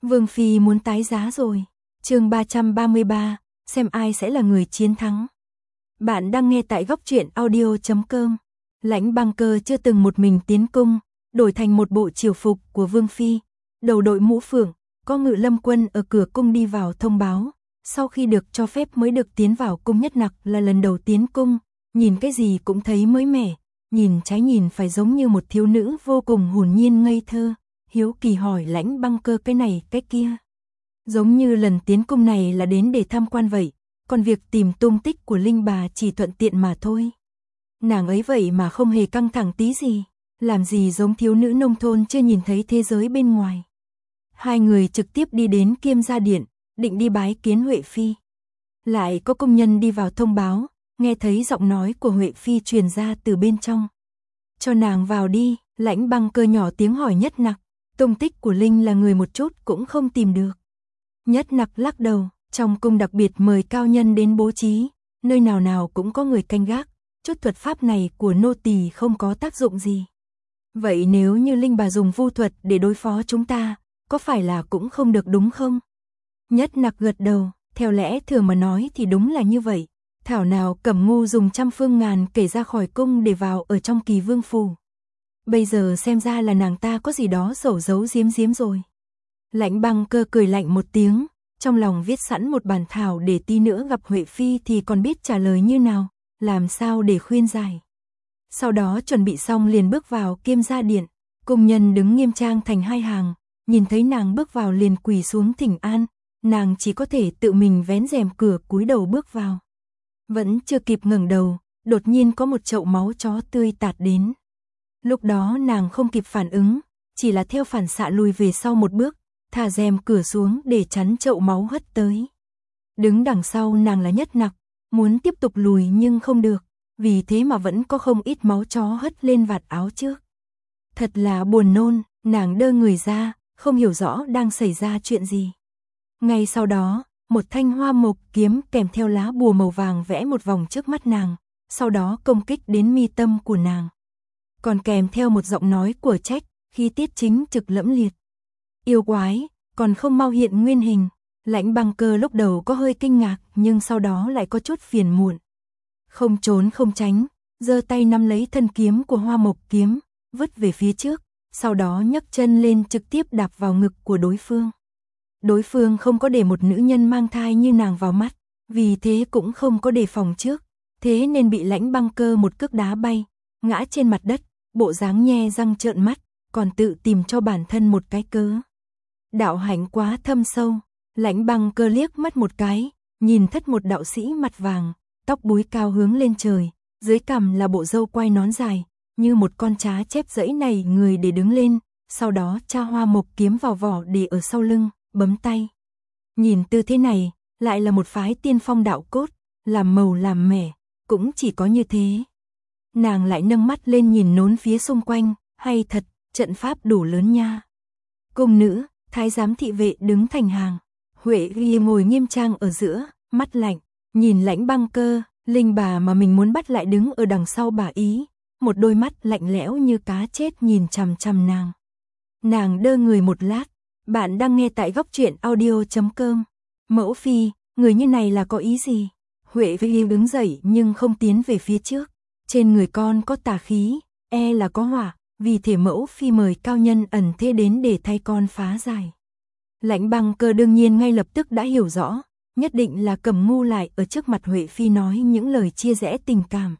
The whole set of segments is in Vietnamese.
Vương Phi muốn tái giá rồi. Chương 333, xem ai sẽ là người chiến thắng. Bạn đang nghe tại góc truyện audio.com. Lãnh Băng Cơ chưa từng một mình tiến cung, đổi thành một bộ triều phục của Vương Phi, đầu đội mũ phượng, có Ngự Lâm quân ở cửa cung đi vào thông báo. Sau khi được cho phép mới được tiến vào cung. Nhất Nặc là lần đầu tiến cung, nhìn cái gì cũng thấy mới mẻ, nhìn trái nhìn phải giống như một thiếu nữ vô cùng hồn nhiên ngây thơ, hiếu kỳ hỏi Lãnh Băng Cơ cái này cái kia. Giống như lần tiến cung này là đến để tham quan vậy, còn việc tìm tung tích của Linh bà chỉ thuận tiện mà thôi. Nàng ấy vậy mà không hề căng thẳng tí gì, làm gì giống thiếu nữ nông thôn chưa nhìn thấy thế giới bên ngoài. Hai người trực tiếp đi đến Kiêm Gia Điện, định đi bái kiến Huệ Phi. Lại có công nhân đi vào thông báo, nghe thấy giọng nói của Huệ Phi truyền ra từ bên trong. Cho nàng vào đi. Lãnh Băng Cơ nhỏ tiếng hỏi Nhất Nặc, tung tích của Linh là người một chút cũng không tìm được. Nhất Nặc lắc đầu, trong cung đặc biệt mời cao nhân đến bố trí, nơi nào nào cũng có người canh gác, chút thuật pháp này của nô tỳ không có tác dụng gì. Vậy nếu như Linh bà dùng vu thuật để đối phó chúng ta, có phải là cũng không được đúng không? Nhất Nặc gật đầu, theo lẽ thường mà nói thì đúng là như vậy. Thảo nào Cẩm Ngu dùng trăm phương ngàn kể ra khỏi cung để vào ở trong Kỳ Vương phủ. Bây giờ xem ra là nàng ta có gì đó giấu giếm rồi. Lãnh Băng Cơ cười lạnh một tiếng, trong lòng viết sẵn một bản thảo để tí nữa gặp Huệ Phi thì còn biết trả lời như nào, làm sao để khuyên giải. Sau đó chuẩn bị xong liền bước vào Kiêm Gia Điện, cung nhân đứng nghiêm trang thành hai hàng, nhìn thấy nàng bước vào liền quỳ xuống thỉnh an, nàng chỉ có thể tự mình vén rèm cửa cúi đầu bước vào. Vẫn chưa kịp ngẩng đầu, đột nhiên có một chậu máu chó tươi tạt đến. Lúc đó nàng không kịp phản ứng, chỉ là theo phản xạ lùi về sau một bước, thả rèm cửa xuống để chắn chậu máu hất tới. Đứng đằng sau nàng là Nhất Nặc, muốn tiếp tục lùi nhưng không được, vì thế mà vẫn có không ít máu chó hất lên vạt áo trước. Thật là buồn nôn, nàng đơ người ra, không hiểu rõ đang xảy ra chuyện gì. Ngay sau đó, một thanh hoa mộc kiếm kèm theo lá bùa màu vàng vẽ một vòng trước mắt nàng, sau đó công kích đến mi tâm của nàng. Còn kèm theo một giọng nói của Trách, khí tiết chính trực lẫm liệt. Yêu quái, còn không mau hiện nguyên hình. Lãnh Băng Cơ lúc đầu có hơi kinh ngạc nhưng sau đó lại có chút phiền muộn. Không trốn không tránh, giơ tay nắm lấy thân kiếm của hoa mộc kiếm, vứt về phía trước, sau đó nhấc chân lên trực tiếp đạp vào ngực của đối phương. Đối phương không có để một nữ nhân mang thai như nàng vào mắt, vì thế cũng không có đề phòng trước, thế nên bị Lãnh Băng Cơ một cước đá bay, ngã trên mặt đất, bộ dáng nhe răng trợn mắt, còn tự tìm cho bản thân một cái cớ. Đạo hạnh quá thâm sâu, Lãnh Băng Cơ liếc mắt một cái, nhìn thất một đạo sĩ mặt vàng, tóc búi cao hướng lên trời, dưới cằm là bộ râu quai nón dài, như một con trá chép dẫy này người để đứng lên, sau đó tra hoa mộc kiếm vào vỏ để ở sau lưng, bấm tay. Nhìn tư thế này, lại là một phái tiên phong đạo cốt, làm màu làm mẻ, cũng chỉ có như thế. Nàng lại nâng mắt lên nhìn nốn phía xung quanh, hay thật, trận pháp đủ lớn nha. Cung nữ, thái giám thị vệ đứng thành hàng, Huệ Phi ngồi nghiêm trang ở giữa, mắt lạnh, nhìn Lãnh Băng Cơ, Linh bà mà mình muốn bắt lại đứng ở đằng sau bà ý, một đôi mắt lạnh lẽo như cá chết nhìn chằm chằm nàng. Nàng đơ người một lát, bạn đang nghe tại góc truyện audio.com. Mẫu Phi, người như này là có ý gì? Huệ Phi đứng dậy nhưng không tiến về phía trước. Trên người con có tà khí, là có hỏa, vì thể Mẫu Phi mời cao nhân ẩn thế đến để thay con phá giải. Lãnh Băng Cơ đương nhiên ngay lập tức đã hiểu rõ, nhất định là Cẩm Ngu lại ở trước mặt Huệ Phi nói những lời chia rẽ tình cảm.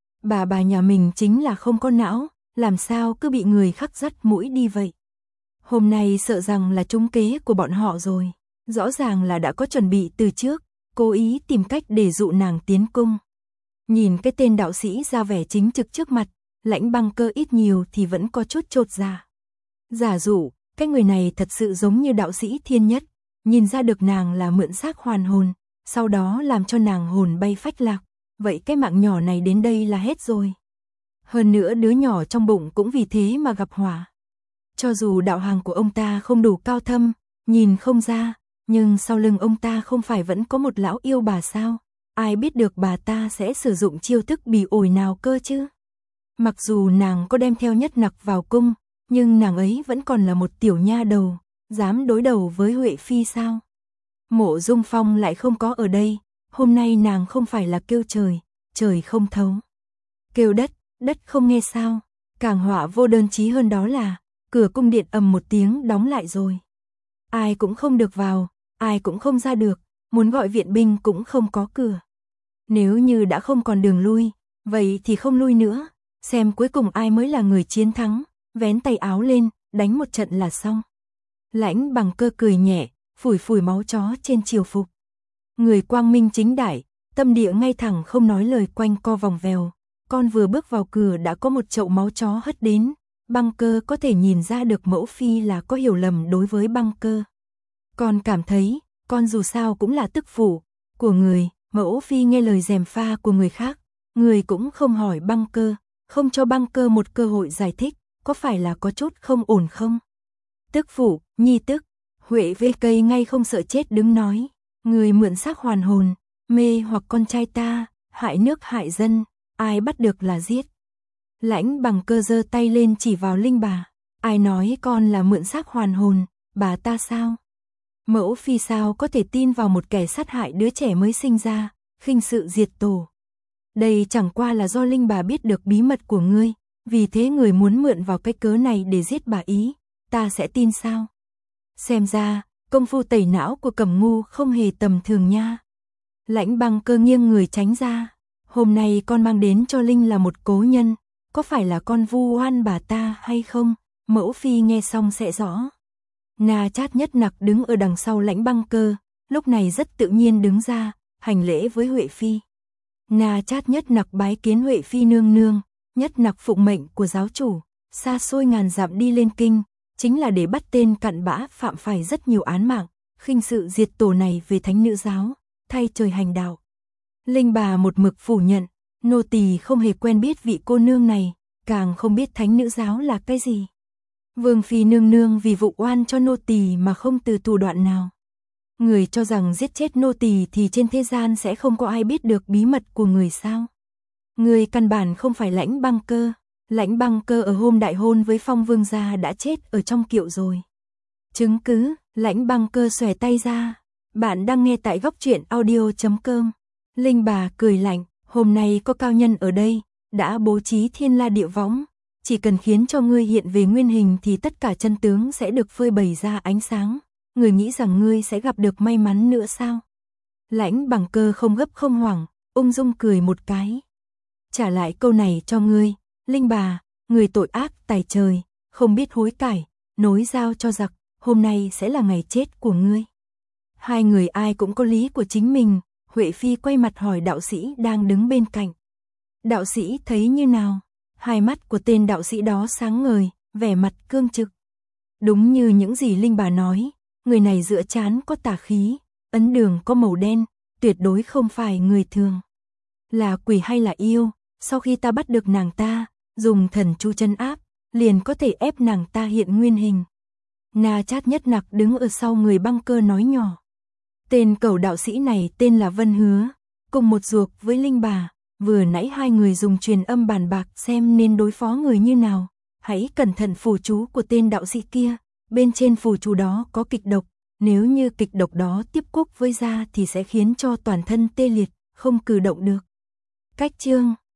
Bà nhà mình chính là không có não, làm sao cứ bị người khác dắt mũi đi vậy. Hôm nay sợ rằng là trúng kế của bọn họ rồi, rõ ràng là đã có chuẩn bị từ trước, cố ý tìm cách để dụ nàng tiến cung. Nhìn cái tên đạo sĩ ra vẻ chính trực trước mặt, Lãnh Băng Cơ ít nhiều thì vẫn có chút chột dạ. Giả dụ, cái người này thật sự giống như đạo sĩ Thiên Nhất, nhìn ra được nàng là mượn xác hoàn hồn, sau đó làm cho nàng hồn bay phách lạc, vậy cái mạng nhỏ này đến đây là hết rồi. Hơn nữa đứa nhỏ trong bụng cũng vì thế mà gặp hỏa. Cho dù đạo hằng của ông ta không đủ cao thâm, nhìn không ra, nhưng sau lưng ông ta không phải vẫn có một lão yêu bà sao? Ai biết được bà ta sẽ sử dụng chiêu thức bỉ ổi nào cơ chứ? Mặc dù nàng có đem theo Nhất Nặc vào cung, nhưng nàng ấy vẫn còn là một tiểu nha đầu, Dám đối đầu với Huệ Phi sao? Mộ Dung Phong lại không có ở đây, hôm nay nàng không phải là kêu trời, trời không thấu. Kêu đất, đất không nghe sao? Càng họa vô đơn chí hơn đó là, cửa cung điện ầm một tiếng đóng lại rồi. Ai cũng không được vào, ai cũng không ra được, muốn gọi viện binh cũng không có cửa. Nếu như đã không còn đường lui, vậy thì không lui nữa, xem cuối cùng ai mới là người chiến thắng, vén tay áo lên, đánh một trận là xong. Lãnh Bằng Cơ cười nhẹ, phủi phủi máu chó trên triều phục. Người quang minh chính đại, tâm địa ngay thẳng không nói lời quanh co vòng vèo. Con vừa bước vào cửa đã có một chậu máu chó hất đến. Băng Cơ có thể nhìn ra được mẫu phi là có hiểu lầm đối với Băng Cơ. Con cảm thấy, con dù sao cũng là tức phụ của người, mẫu phi nghe lời gièm pha của người khác. Người cũng không hỏi Băng Cơ, không cho Băng Cơ một cơ hội giải thích, có phải là có chút không ổn không? Tức phụ, nhi tức, Huệ Vê Cây ngay không sợ chết đứng nói, người mượn xác hoàn hồn, mê hoặc con trai ta, hại nước hại dân, ai bắt được là giết. Lãnh Bằng Cơ giơ tay lên chỉ vào Linh bà, ai nói con là mượn xác hoàn hồn, bà ta sao? Mẫu phi sao có thể tin vào một kẻ sát hại đứa trẻ mới sinh ra, khinh sự diệt tổ. Đây chẳng qua là do Linh bà biết được bí mật của ngươi, vì thế người muốn mượn vào cái cớ này để giết bà ý, ta sẽ tin sao? Xem ra, công phu tẩy não của Cẩm Ngu không hề tầm thường nha. Lãnh Bằng Cơ nghiêng người tránh ra, hôm nay con mang đến cho Linh là một cố nhân, có phải là con vu oan bà ta hay không? Mẫu phi nghe xong sẽ rõ. Na Chát Nhất Nặc đứng ở đằng sau Lãnh Bằng Cơ, lúc này rất tự nhiên đứng ra, hành lễ với Huệ Phi. Na Chát Nhất Nặc bái kiến Huệ Phi nương nương, Nhất Nặc phụng mệnh của giáo chủ, xa xôi ngàn dặm đi lên kinh, chính là để bắt tên cặn bã phạm phải rất nhiều án mạng, khinh sự diệt tổ này về thánh nữ giáo, thay trời hành đạo. Linh bà một mực phủ nhận, nô tỳ không hề quen biết vị cô nương này, càng không biết thánh nữ giáo là cái gì. Vương phi nương nương vì vụ oan cho nô tỳ mà không từ thủ đoạn nào. Người cho rằng giết chết nô tỳ thì trên thế gian sẽ không có ai biết được bí mật của người sao? Người căn bản không phải Lãnh Bằng Cơ. Lãnh Bằng Cơ ở hôm đại hôn với Phong Vương gia đã chết ở trong kiệu rồi. Chứng cứ, Lãnh Bằng Cơ xòe tay ra. Bạn đang nghe tại góc truyện audio.com. Linh bà cười lạnh, hôm nay có cao nhân ở đây, đã bố trí thiên la địa võng. Chỉ cần khiến cho ngươi hiện về nguyên hình thì tất cả chân tướng sẽ được phơi bày ra ánh sáng. Người nghĩ rằng ngươi sẽ gặp được may mắn nữa sao? Lãnh Bằng Cơ không gấp không hoảng, ung dung cười một cái. Trả lại câu này cho ngươi, Linh bà, người tội ác tày trời, không biết hối cải, nối dao cho giặc, hôm nay sẽ là ngày chết của ngươi. Hai người ai cũng có lý của chính mình, Huệ Phi quay mặt hỏi đạo sĩ đang đứng bên cạnh. Đạo sĩ thấy như nào? Hai mắt của tên đạo sĩ đó sáng ngời, vẻ mặt cương trực. Đúng như những gì Linh bà nói, người này giữa trán có tà khí, ấn đường có màu đen, tuyệt đối không phải người thường. Là quỷ hay là yêu, sau khi ta bắt được nàng ta, dùng thần chú trấn áp, liền có thể ép nàng ta hiện nguyên hình. Na Chát Nhất Nặc đứng ở sau người Băng Cơ nói nhỏ. Tên cẩu đạo sĩ này tên là Vân Hứa, cùng một ruột với Linh bà, vừa nãy hai người dùng truyền âm bàn bạc xem nên đối phó người như nào. Hãy cẩn thận phù chú của tên đạo sĩ kia, bên trên phù chú đó có kịch độc, nếu như kịch độc đó tiếp cúc với da thì sẽ khiến cho toàn thân tê liệt, không cử động được. Cách chương